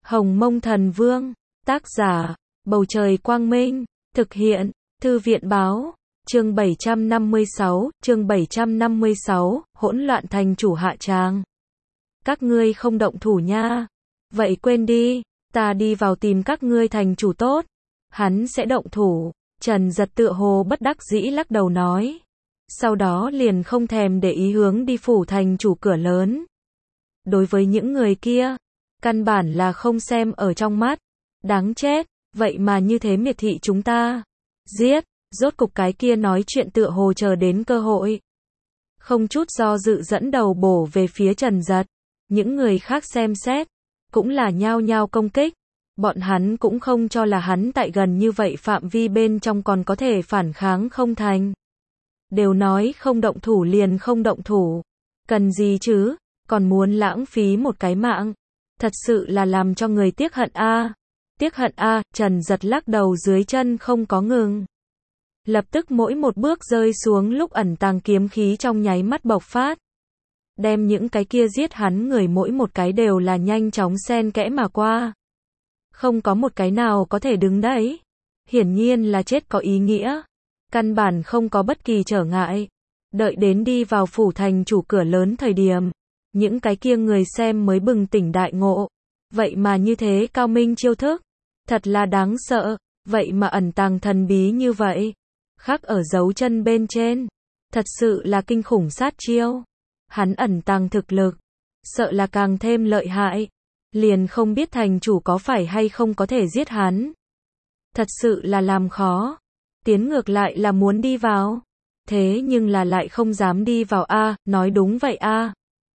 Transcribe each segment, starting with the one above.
Hồng Mông Thần Vương, tác giả, Bầu Trời Quang Minh, thực hiện, Thư viện Báo, chương 756, hỗn loạn thành chủ hạ tràng. Các ngươi không động thủ nha. Vậy quên đi, ta đi vào tìm các ngươi thành chủ tốt. Hắn sẽ động thủ. Trần Giật tựa hồ bất đắc dĩ lắc đầu nói. Sau đó liền không thèm để ý hướng đi phủ thành chủ cửa lớn. Đối với những người kia, căn bản là không xem ở trong mắt. Đáng chết, vậy mà như thế miệt thị chúng ta. Giết, rốt cục cái kia nói chuyện tựa hồ chờ đến cơ hội. Không chút do dự dẫn đầu bổ về phía Trần Giật. Những người khác xem xét, cũng là nhao nhao công kích. Bọn hắn cũng không cho là hắn tại gần như vậy phạm vi bên trong còn có thể phản kháng không thành. Đều nói không động thủ liền không động thủ. Cần gì chứ, còn muốn lãng phí một cái mạng. Thật sự là làm cho người tiếc hận a. Tiếc hận a, Trần Giật lắc đầu dưới chân không có ngừng. Lập tức mỗi một bước rơi xuống lúc ẩn tàng kiếm khí trong nháy mắt bộc phát. Đem những cái kia giết hắn người mỗi một cái đều là nhanh chóng xen kẽ mà qua. Không có một cái nào có thể đứng đấy. Hiển nhiên là chết có ý nghĩa. Căn bản không có bất kỳ trở ngại. Đợi đến đi vào phủ thành chủ cửa lớn thời điểm. Những cái kia người xem mới bừng tỉnh đại ngộ. Vậy mà như thế cao minh chiêu thức. Thật là đáng sợ. Vậy mà ẩn tàng thần bí như vậy. Khắc ở dấu chân bên trên. Thật sự là kinh khủng sát chiêu. Hắn ẩn tàng thực lực. Sợ là càng thêm lợi hại. Liền không biết thành chủ có phải hay không có thể giết hắn. Thật sự là làm khó. Tiến ngược lại là muốn đi vào. Thế nhưng là lại không dám đi vào a, nói đúng vậy a.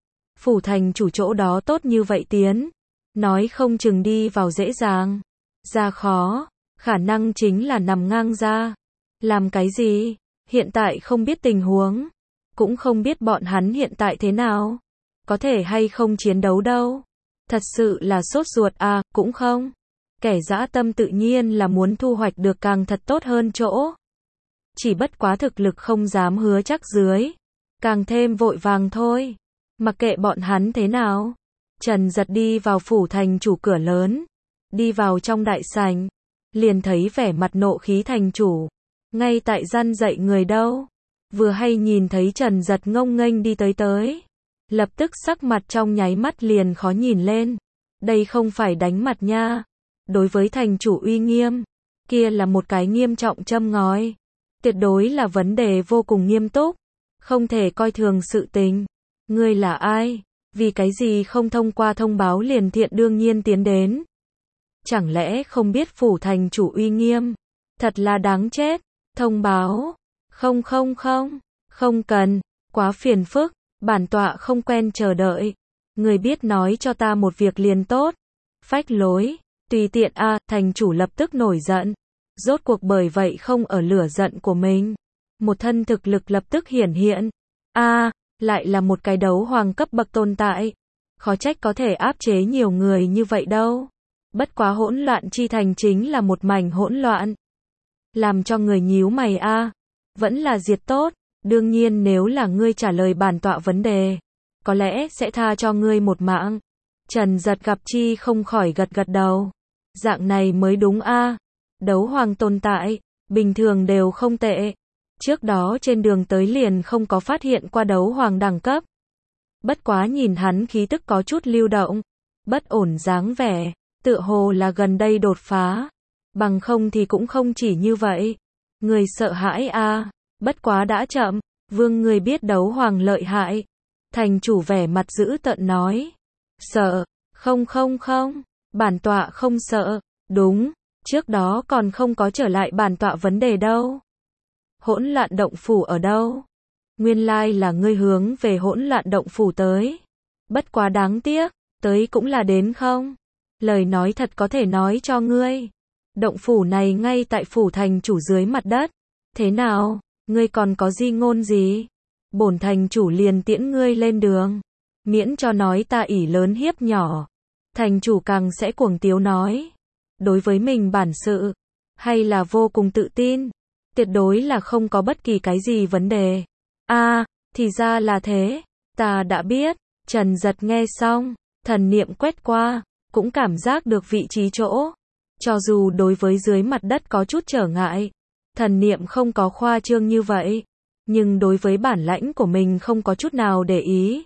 Phủ thành chủ chỗ đó tốt như vậy tiến. Nói không chừng đi vào dễ dàng. Ra khó. Khả năng chính là nằm ngang ra. Làm cái gì? Hiện tại không biết tình huống. Cũng không biết bọn hắn hiện tại thế nào. Có thể hay không chiến đấu đâu. Thật sự là sốt ruột à, cũng không. Kẻ dã tâm tự nhiên là muốn thu hoạch được càng thật tốt hơn chỗ. Chỉ bất quá thực lực không dám hứa chắc dưới. Càng thêm vội vàng thôi. Mặc kệ bọn hắn thế nào. Trần Giật đi vào phủ thành chủ cửa lớn. Đi vào trong đại sảnh. Liền thấy vẻ mặt nộ khí thành chủ. Ngay tại răn dạy người đâu. Vừa hay nhìn thấy Trần Giật ngông nghênh đi tới. Lập tức sắc mặt trong nháy mắt liền khó nhìn lên. Đây không phải đánh mặt nha. Đối với thành chủ uy nghiêm. Kia là một cái nghiêm trọng châm ngòi. Tuyệt đối là vấn đề vô cùng nghiêm túc. Không thể coi thường sự tình. Ngươi là ai? Vì cái gì không thông qua thông báo liền thiện đương nhiên tiến đến? Chẳng lẽ không biết phủ thành chủ uy nghiêm? Thật là đáng chết. Thông báo. Không cần. Quá phiền phức. Bản tọa không quen chờ đợi. Người biết nói cho ta một việc liền tốt. Phách lối. Tùy tiện a, thành chủ lập tức nổi giận. Rốt cuộc bởi vậy không ở lửa giận của mình. Một thân thực lực lập tức hiển hiện. Lại là một cái đấu hoàng cấp bậc tồn tại. Khó trách có thể áp chế nhiều người như vậy đâu. Bất quá hỗn loạn chi thành chính là một mảnh hỗn loạn. Làm cho người nhíu mày a. Vẫn là diệt tốt. Đương nhiên nếu là ngươi trả lời bản tọa vấn đề, có lẽ sẽ tha cho ngươi một mạng. Trần Giật gặp chi không khỏi gật đầu. Dạng này mới đúng a. Đấu hoàng tồn tại, bình thường đều không tệ. Trước đó trên đường tới liền không có phát hiện qua đấu hoàng đẳng cấp. Bất quá nhìn hắn khí tức có chút lưu động, bất ổn dáng vẻ, tựa hồ là gần đây đột phá. Bằng không thì cũng không chỉ như vậy. Người sợ hãi a. Bất quá đã chậm, vương người biết đấu hoàng lợi hại. Thành chủ vẻ mặt dữ tợn nói. Sợ, không, bản tọa không sợ, đúng, trước đó còn không có trở lại bản tọa vấn đề đâu. Hỗn loạn động phủ ở đâu? Nguyên lai là ngươi hướng về hỗn loạn động phủ tới. Bất quá đáng tiếc, tới cũng là đến không? Lời nói thật có thể nói cho ngươi. Động phủ này ngay tại phủ thành chủ dưới mặt đất. Thế nào? Ngươi còn có di ngôn gì? Bổn thành chủ liền tiễn ngươi lên đường. Miễn cho nói ta ỷ lớn hiếp nhỏ. Thành chủ càng sẽ cuồng tiếu nói. Đối với mình bản sự. Hay là vô cùng tự tin. Tuyệt đối là không có bất kỳ cái gì vấn đề. Thì ra là thế. Ta đã biết. Trần Giật nghe xong. Thần niệm quét qua. cũng cảm giác được vị trí chỗ. Cho dù đối với dưới mặt đất có chút trở ngại, thần niệm không có khoa trương như vậy, nhưng đối với bản lãnh của mình không có chút nào để ý.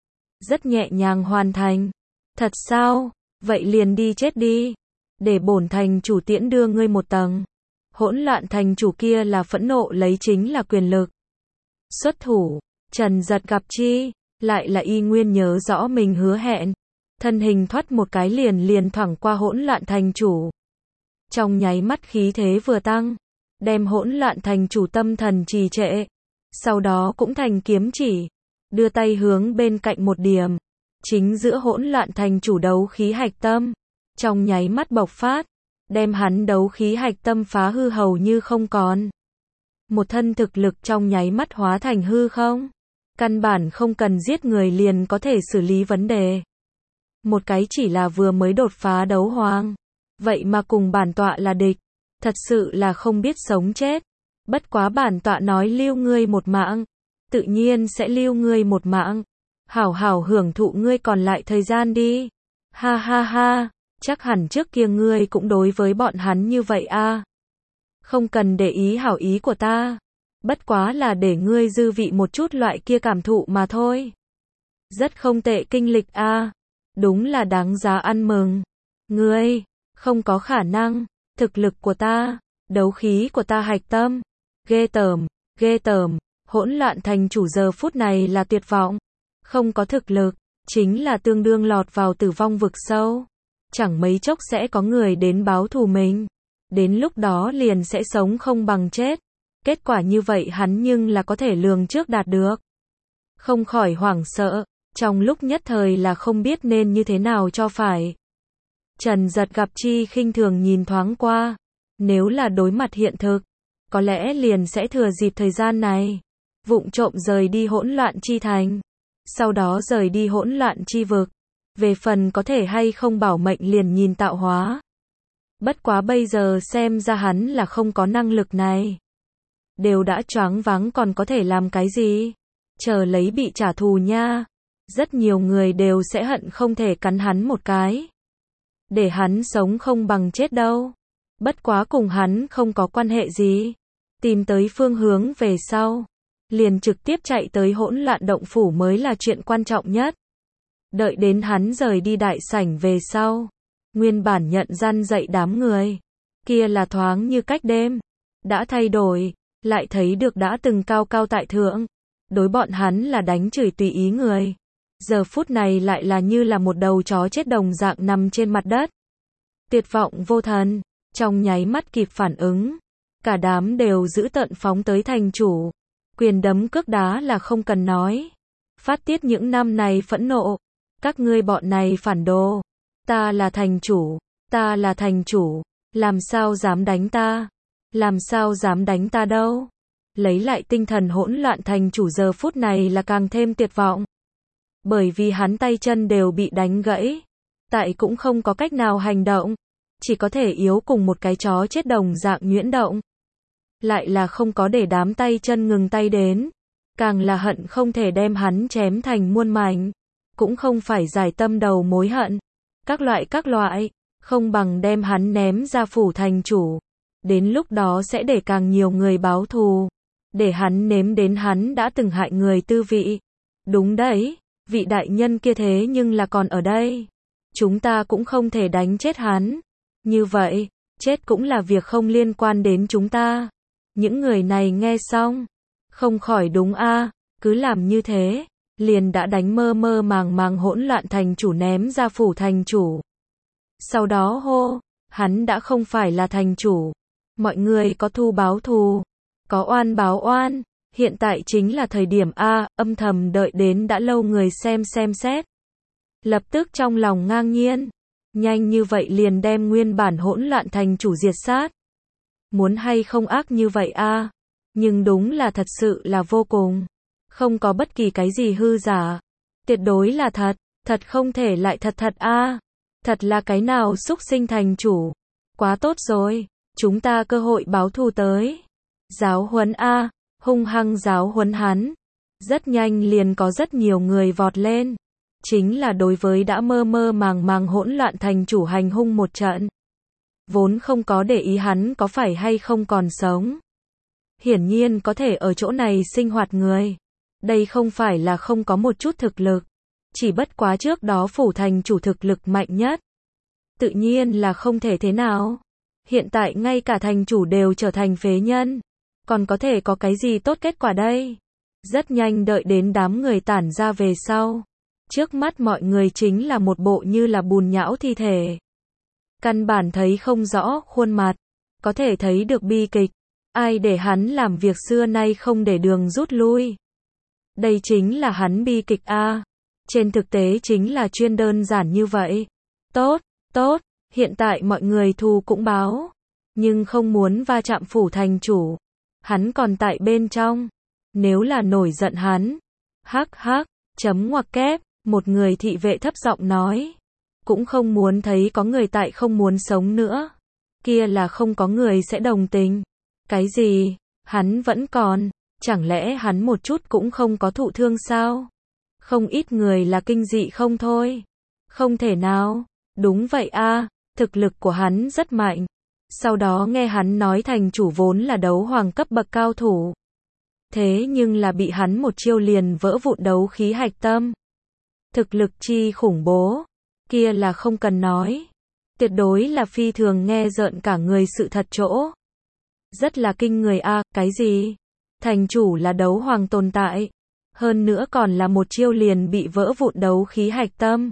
Rất nhẹ nhàng hoàn thành. Thật sao? Vậy liền đi chết đi. Để bổn thành chủ tiễn đưa ngươi một tầng. Hỗn loạn thành chủ kia là phẫn nộ lấy chính là quyền lực. Xuất thủ, Trần Giật gặp chi, lại là y nguyên nhớ rõ mình hứa hẹn. Thân hình thoát một cái liền thoảng qua hỗn loạn thành chủ. Trong nháy mắt khí thế vừa tăng, đem hỗn loạn thành chủ tâm thần trì trệ. Sau đó cũng thành kiếm chỉ, đưa tay hướng bên cạnh một điểm. Chính giữa hỗn loạn thành chủ đấu khí hạch tâm. Trong nháy mắt bộc phát, đem hắn đấu khí hạch tâm phá hư hầu như không còn. Một thân thực lực trong nháy mắt hóa thành hư không. Căn bản không cần giết người liền có thể xử lý vấn đề. Một cái chỉ là vừa mới đột phá đấu hoàng. Vậy mà cùng bản tọa là địch. Thật sự là không biết sống chết. Bất quá bản tọa nói lưu ngươi một mạng. Tự nhiên sẽ lưu ngươi một mạng. Hảo hảo hưởng thụ ngươi còn lại thời gian đi. Ha ha ha. Chắc hẳn trước kia ngươi cũng đối với bọn hắn như vậy a. Không cần để ý hảo ý của ta. Bất quá là để ngươi dư vị một chút loại kia cảm thụ mà thôi. Rất không tệ kinh lịch a. Đúng là đáng giá ăn mừng. Ngươi, không có khả năng. Thực lực của ta, đấu khí của ta hạch tâm. Ghê tởm, ghê tởm. Hỗn loạn thành chủ giờ phút này là tuyệt vọng. Không có thực lực, chính là tương đương lọt vào tử vong vực sâu. Chẳng mấy chốc sẽ có người đến báo thù mình. Đến lúc đó liền sẽ sống không bằng chết. Kết quả như vậy hắn nhưng là có thể lường trước đạt được. Không khỏi hoảng sợ, trong lúc nhất thời là không biết nên như thế nào cho phải. Trần Giật gặp chi khinh thường nhìn thoáng qua. Nếu là đối mặt hiện thực, có lẽ liền sẽ thừa dịp thời gian này. Vụng trộm rời đi hỗn loạn chi thành. Sau đó rời đi hỗn loạn chi vực. Về phần có thể hay không bảo mệnh liền nhìn tạo hóa. Bất quá bây giờ xem ra hắn là không có năng lực này. Đều đã choáng váng còn có thể làm cái gì? Chờ lấy bị trả thù nha. Rất nhiều người đều sẽ hận không thể cắn hắn một cái. Để hắn sống không bằng chết đâu. Bất quá cùng hắn không có quan hệ gì. Tìm tới phương hướng về sau. Liền trực tiếp chạy tới hỗn loạn động phủ mới là chuyện quan trọng nhất. Đợi đến hắn rời đi đại sảnh về sau. Nguyên bản nhận răn dạy đám người. Kia là thoáng như cách đêm. Đã thay đổi. Lại thấy được đã từng cao cao tại thượng. Đối bọn hắn là đánh chửi tùy ý người. Giờ phút này lại là như là một đầu chó chết đồng dạng nằm trên mặt đất. Tuyệt vọng vô thần. Trong nháy mắt kịp phản ứng. Cả đám đều giữ tợn phóng tới thành chủ. Quyền đấm cước đá là không cần nói. Phát tiết những năm này phẫn nộ. Các ngươi bọn này phản đồ. Ta là thành chủ. Ta là thành chủ. Làm sao dám đánh ta? Làm sao dám đánh ta đâu? Lấy lại tinh thần hỗn loạn thành chủ giờ phút này là càng thêm tuyệt vọng. Bởi vì hắn tay chân đều bị đánh gãy. Tại cũng không có cách nào hành động. Chỉ có thể yếu cùng một cái chó chết đồng dạng nhuyễn động. Lại là không có để đám tay chân ngừng tay đến. Càng là hận không thể đem hắn chém thành muôn mảnh. Cũng không phải giải tâm đầu mối hận. Các loại. Không bằng đem hắn ném ra phủ thành chủ. Đến lúc đó sẽ để càng nhiều người báo thù. Để hắn nếm đến hắn đã từng hại người tư vị. Đúng đấy, vị đại nhân kia thế nhưng là còn ở đây. Chúng ta cũng không thể đánh chết hắn. Như vậy, chết cũng là việc không liên quan đến chúng ta. Những người này nghe xong. Không khỏi đúng a, cứ làm như thế. Liền đã đánh mơ màng hỗn loạn thành chủ ném ra phủ thành chủ. Sau đó hô, hắn đã không phải là thành chủ. Mọi người có thù báo thù, có oan báo oan, hiện tại chính là thời điểm a, âm thầm đợi đến đã lâu người xem xét. Lập tức trong lòng ngang nhiên, nhanh như vậy liền đem nguyên bản hỗn loạn thành chủ diệt sát. Muốn hay không ác như vậy a, nhưng đúng là thật sự là vô cùng. Không có bất kỳ cái gì hư giả. Tuyệt đối là thật, thật không thể lại thật a. Thật là cái nào xúc sinh thành chủ. Quá tốt rồi, chúng ta cơ hội báo thù tới. Giáo huấn a, hung hăng giáo huấn hắn. Rất nhanh liền có rất nhiều người vọt lên. chính là đối với đã mơ mơ màng màng hỗn loạn thành chủ hành hung một trận. Vốn không có để ý hắn có phải hay không còn sống. Hiển nhiên có thể ở chỗ này sinh hoạt người. Đây không phải là không có một chút thực lực. Chỉ bất quá trước đó phủ thành chủ thực lực mạnh nhất. Tự nhiên là không thể thế nào. Hiện tại ngay cả thành chủ đều trở thành phế nhân. Còn có thể có cái gì tốt kết quả đây? Rất nhanh đợi đến đám người tản ra về sau. Trước mắt mọi người chính là một bộ như là bùn nhão thi thể. Căn bản thấy không rõ khuôn mặt. Có thể thấy được bi kịch. Ai để hắn làm việc xưa nay không để đường rút lui. Đây chính là hắn bi kịch a. Trên thực tế chính là chuyên đơn giản như vậy. Tốt, tốt, hiện tại mọi người thù cũng báo. Nhưng không muốn va chạm phủ thành chủ. Hắn còn tại bên trong. Nếu là nổi giận hắn. Hắc hắc, chấm ngoặc kép, một người thị vệ thấp giọng nói. Cũng không muốn thấy có người tại không muốn sống nữa. Kia là không có người sẽ đồng tình. Cái gì? Hắn vẫn còn. Chẳng lẽ hắn một chút cũng không có thụ thương sao? Không ít người là kinh dị không thôi. Không thể nào. Đúng vậy a, thực lực của hắn rất mạnh. Sau đó nghe hắn nói thành chủ vốn là đấu hoàng cấp bậc cao thủ. Thế nhưng là bị hắn một chiêu liền vỡ vụn đấu khí hạch tâm. Thực lực chi khủng bố. Kia là không cần nói. Tuyệt đối là phi thường nghe rợn cả người sự thật chỗ. Rất là kinh người a, cái gì? Thành chủ là đấu hoàng tồn tại. Hơn nữa còn là một chiêu liền bị vỡ vụn đấu khí hạch tâm.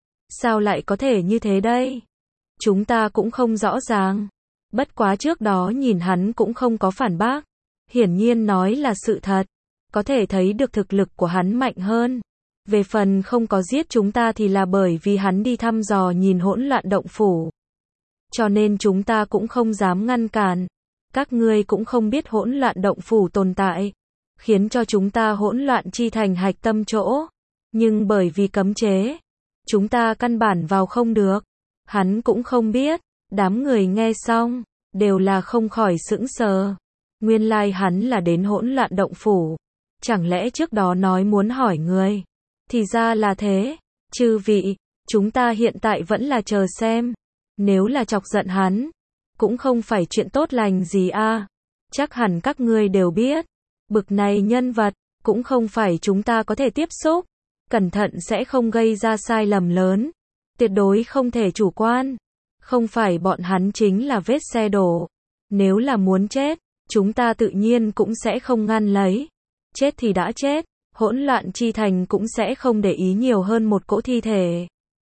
Sao lại có thể như thế đây? Chúng ta cũng không rõ ràng. Bất quá trước đó nhìn hắn cũng không có phản bác. Hiển nhiên nói là sự thật. Có thể thấy được thực lực của hắn mạnh hơn. Về phần không có giết chúng ta thì là bởi vì hắn đi thăm dò nhìn hỗn loạn động phủ. Cho nên chúng ta cũng không dám ngăn cản. Các ngươi cũng không biết hỗn loạn động phủ tồn tại. Khiến cho chúng ta hỗn loạn chi thành hạch tâm chỗ. Nhưng bởi vì cấm chế. Chúng ta căn bản vào không được. Hắn cũng không biết. Đám người nghe xong. Đều là không khỏi sững sờ. Nguyên lai hắn là đến hỗn loạn động phủ. Chẳng lẽ trước đó nói muốn hỏi người. Thì ra là thế. Chư vị. Chúng ta hiện tại vẫn là chờ xem. Nếu là chọc giận hắn. Cũng không phải chuyện tốt lành gì a. Chắc hẳn các ngươi đều biết. Bực này nhân vật. Cũng không phải chúng ta có thể tiếp xúc. Cẩn thận sẽ không gây ra sai lầm lớn. Tuyệt đối không thể chủ quan. Không phải bọn hắn chính là vết xe đổ. Nếu là muốn chết. Chúng ta tự nhiên cũng sẽ không ngăn lấy. Chết thì đã chết. Hỗn loạn chi thành cũng sẽ không để ý nhiều hơn một cỗ thi thể.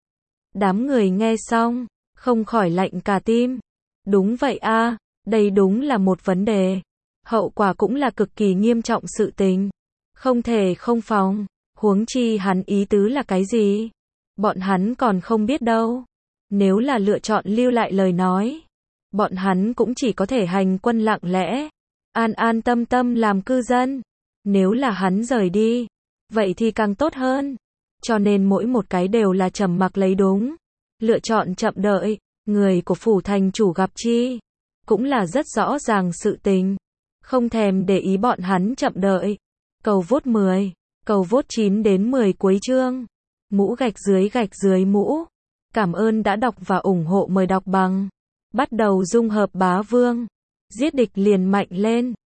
Đám người nghe xong. Không khỏi lạnh cả tim. Đúng vậy a, đây đúng là một vấn đề. Hậu quả cũng là cực kỳ nghiêm trọng sự tình. Không thể không phòng. Huống chi hắn ý tứ là cái gì? Bọn hắn còn không biết đâu. Nếu là lựa chọn lưu lại lời nói. Bọn hắn cũng chỉ có thể hành quân lặng lẽ. An an tâm tâm làm cư dân. Nếu là hắn rời đi. Vậy thì càng tốt hơn. Cho nên mỗi một cái đều là trầm mặc lấy đúng. Lựa chọn chậm đợi. Người của phủ thành chủ gặp chi. Cũng là rất rõ ràng sự tình. Không thèm để ý bọn hắn chậm đợi. Cầu vote 10. Cầu vote 9 đến 10 cuối chương. Mũ gạch dưới mũ. Cảm ơn đã đọc và ủng hộ, mời đọc bằng. Bắt đầu dung hợp bá vương. Giết địch liền mạnh lên.